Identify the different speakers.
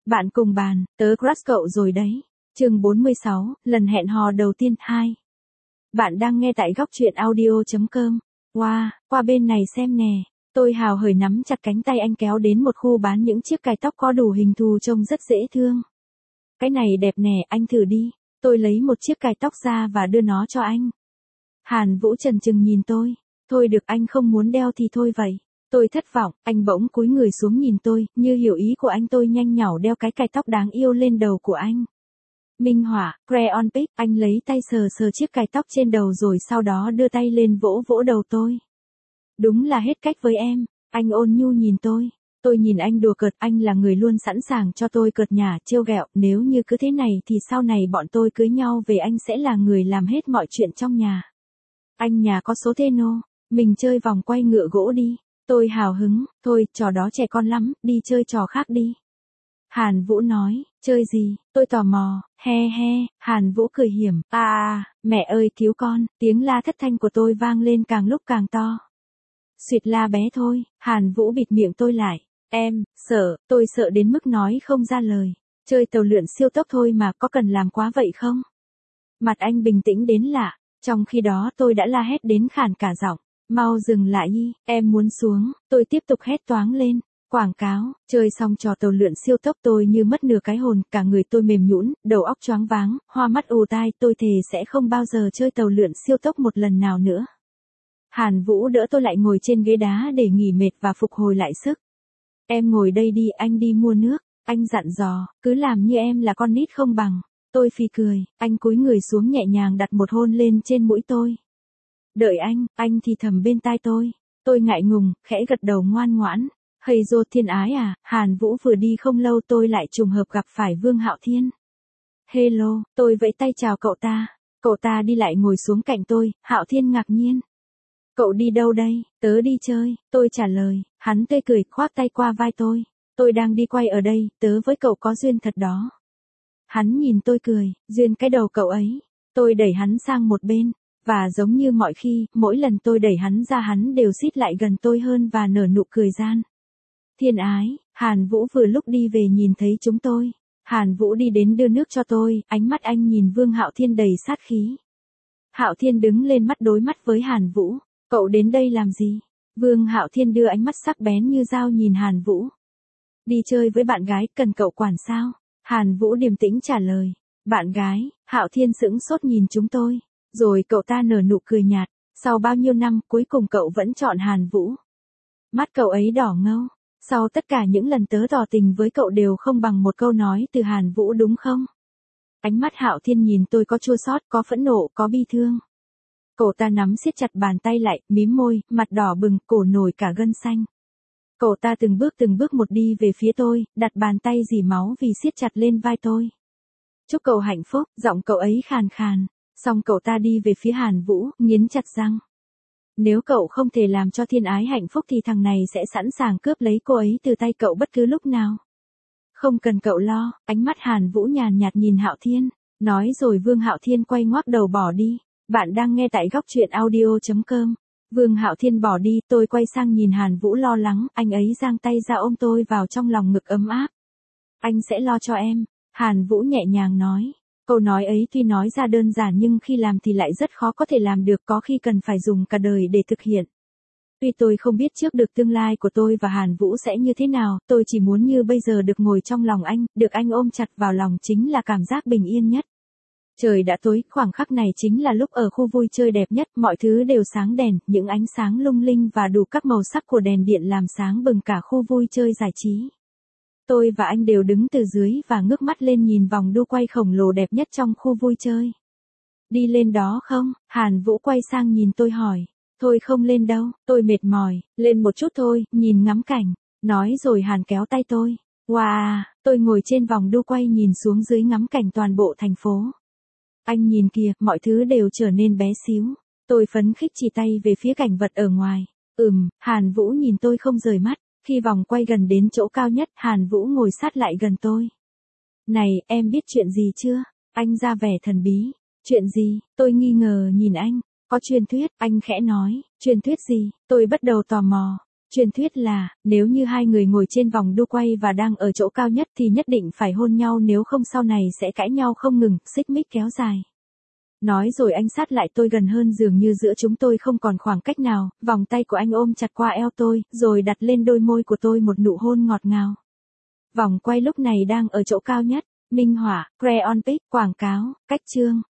Speaker 1: Bạn cùng bàn, tớ crush cậu rồi đấy. Chương 46, lần hẹn hò đầu tiên 2. Bạn đang nghe tại góc truyện audio.com. Wow, qua bên này xem nè. Tôi hào hởi nắm chặt cánh tay anh kéo đến một khu bán những chiếc cài tóc có đủ hình thù trông rất dễ thương. Cái này đẹp nè, anh thử đi. Tôi lấy một chiếc cài tóc ra và đưa nó cho anh. Hàn Vũ chần chừng nhìn tôi. Thôi được, anh không muốn đeo thì thôi vậy. Tôi thất vọng, anh bỗng cúi người xuống nhìn tôi, như hiểu ý của anh tôi nhanh nhảu đeo cái cài tóc đáng yêu lên đầu của anh. Minh họa, crayon pick, anh lấy tay sờ sờ chiếc cài tóc trên đầu rồi sau đó đưa tay lên vỗ vỗ đầu tôi. Đúng là hết cách với em, anh ôn nhu nhìn tôi. Tôi nhìn anh đùa cợt, anh là người luôn sẵn sàng cho tôi cợt nhả trêu ghẹo, nếu như cứ thế này thì sau này bọn tôi cưới nhau về anh sẽ là người làm hết mọi chuyện trong nhà. Anh nhà có số Teno, mình chơi vòng quay ngựa gỗ đi. Tôi hào hứng, thôi, trò đó trẻ con lắm, đi chơi trò khác đi. Hàn Vũ nói, chơi gì, tôi tò mò, he he, Hàn Vũ cười hiểm, mẹ ơi cứu con, tiếng la thất thanh của tôi vang lên càng lúc càng to. Suýt la bé thôi, Hàn Vũ bịt miệng tôi lại, em, tôi sợ đến mức nói không ra lời, chơi tàu lượn siêu tốc thôi mà có cần làm quá vậy không? Mặt anh bình tĩnh đến lạ, trong khi đó tôi đã la hét đến khản cả giọng. Mau dừng lại đi, em muốn xuống, tôi tiếp tục hét toáng lên. Quảng cáo, chơi xong trò tàu lượn siêu tốc tôi như mất nửa cái hồn, cả người tôi mềm nhũn, đầu óc choáng váng, hoa mắt ù tai, tôi thề sẽ không bao giờ chơi tàu lượn siêu tốc một lần nào nữa. Hàn Vũ đỡ tôi lại ngồi trên ghế đá để nghỉ mệt và phục hồi lại sức. Em ngồi đây đi, anh đi mua nước, anh dặn dò, cứ làm như em là con nít không bằng. Tôi phì cười, anh cúi người xuống nhẹ nhàng đặt một hôn lên trên mũi tôi. Đợi anh thì thầm bên tai tôi. Tôi ngại ngùng, khẽ gật đầu ngoan ngoãn. Hây dô thiên ái à, Hàn Vũ vừa đi không lâu tôi lại trùng hợp gặp phải Vương Hạo Thiên. Hello, tôi vẫy tay chào cậu ta. Cậu ta đi lại ngồi xuống cạnh tôi, Hạo Thiên ngạc nhiên. Cậu đi đâu đây? Tớ đi chơi, tôi trả lời. Hắn tươi cười khoác tay qua vai tôi. Tôi đang đi quay ở đây, tớ với cậu có duyên thật đó. Hắn nhìn tôi cười, duyên cái đầu cậu ấy. Tôi đẩy hắn sang một bên. Và giống như mọi khi, mỗi lần tôi đẩy hắn ra hắn đều xít lại gần tôi hơn và nở nụ cười gian. Thiên ái, Hàn Vũ vừa lúc đi về nhìn thấy chúng tôi. Hàn Vũ đi đến đưa nước cho tôi, ánh mắt anh nhìn Vương Hạo Thiên đầy sát khí. Hạo Thiên đứng lên mắt đối mắt với Hàn Vũ. Cậu đến đây làm gì? Vương Hạo Thiên đưa ánh mắt sắc bén như dao nhìn Hàn Vũ. Đi chơi với bạn gái, cần cậu quản sao? Hàn Vũ điềm tĩnh trả lời. Bạn gái, Hạo Thiên sững sốt nhìn chúng tôi. Rồi cậu ta nở nụ cười nhạt, sau bao nhiêu năm cuối cùng cậu vẫn chọn Hàn Vũ. Mắt cậu ấy đỏ ngầu, sau tất cả những lần tớ tỏ tình với cậu đều không bằng một câu nói từ Hàn Vũ đúng không? Ánh mắt Hạo Thiên nhìn tôi có chua xót, có phẫn nộ, có bi thương. Cậu ta nắm siết chặt bàn tay lại, mím môi, mặt đỏ bừng, cổ nổi cả gân xanh. Cậu ta từng bước một đi về phía tôi, đặt bàn tay rỉ máu vì siết chặt lên vai tôi. Chúc cậu hạnh phúc, giọng cậu ấy khàn khàn. Xong cậu ta đi về phía Hàn Vũ, nghiến chặt răng. Nếu cậu không thể làm cho Thiên ái hạnh phúc thì thằng này sẽ sẵn sàng cướp lấy cô ấy từ tay cậu bất cứ lúc nào. Không cần cậu lo, ánh mắt Hàn Vũ nhàn nhạt nhìn Hạo Thiên. Nói rồi Vương Hạo Thiên quay ngoác đầu bỏ đi. Bạn đang nghe tại góc truyện audio.com. Vương Hạo Thiên bỏ đi, tôi quay sang nhìn Hàn Vũ lo lắng, anh ấy giang tay ra ôm tôi vào trong lòng ngực ấm áp. Anh sẽ lo cho em, Hàn Vũ nhẹ nhàng nói. Câu nói ấy tuy nói ra đơn giản nhưng khi làm thì lại rất khó có thể làm được, có khi cần phải dùng cả đời để thực hiện. Tuy tôi không biết trước được tương lai của tôi và Hàn Vũ sẽ như thế nào, tôi chỉ muốn như bây giờ được ngồi trong lòng anh, được anh ôm chặt vào lòng chính là cảm giác bình yên nhất. Trời đã tối, khoảnh khắc này chính là lúc ở khu vui chơi đẹp nhất, mọi thứ đều sáng đèn, những ánh sáng lung linh và đủ các màu sắc của đèn điện làm sáng bừng cả khu vui chơi giải trí. Tôi và anh đều đứng từ dưới và ngước mắt lên nhìn vòng đu quay khổng lồ đẹp nhất trong khu vui chơi. Đi lên đó không? Hàn Vũ quay sang nhìn tôi hỏi. Thôi không lên đâu, tôi mệt mỏi, lên một chút thôi, nhìn ngắm cảnh. Nói rồi Hàn kéo tay tôi. Wow, tôi ngồi trên vòng đu quay nhìn xuống dưới ngắm cảnh toàn bộ thành phố. Anh nhìn kìa, mọi thứ đều trở nên bé xíu. Tôi phấn khích chỉ tay về phía cảnh vật ở ngoài. Hàn Vũ nhìn tôi không rời mắt. Khi vòng quay gần đến chỗ cao nhất, Hàn Vũ ngồi sát lại gần tôi. Này, em biết chuyện gì chưa? Anh ra vẻ thần bí. Chuyện gì? Tôi nghi ngờ nhìn anh. Có truyền thuyết, anh khẽ nói. Truyền thuyết gì? Tôi bắt đầu tò mò. Truyền thuyết là, nếu như hai người ngồi trên vòng đu quay và đang ở chỗ cao nhất thì nhất định phải hôn nhau, nếu không sau này sẽ cãi nhau không ngừng, xích mích kéo dài. Nói rồi anh sát lại tôi gần hơn, dường như giữa chúng tôi không còn khoảng cách nào, vòng tay của anh ôm chặt qua eo tôi, rồi đặt lên đôi môi của tôi một nụ hôn ngọt ngào. Vòng quay lúc này đang ở chỗ cao nhất. Minh họa, Crayon Pic, quảng cáo, cách chương.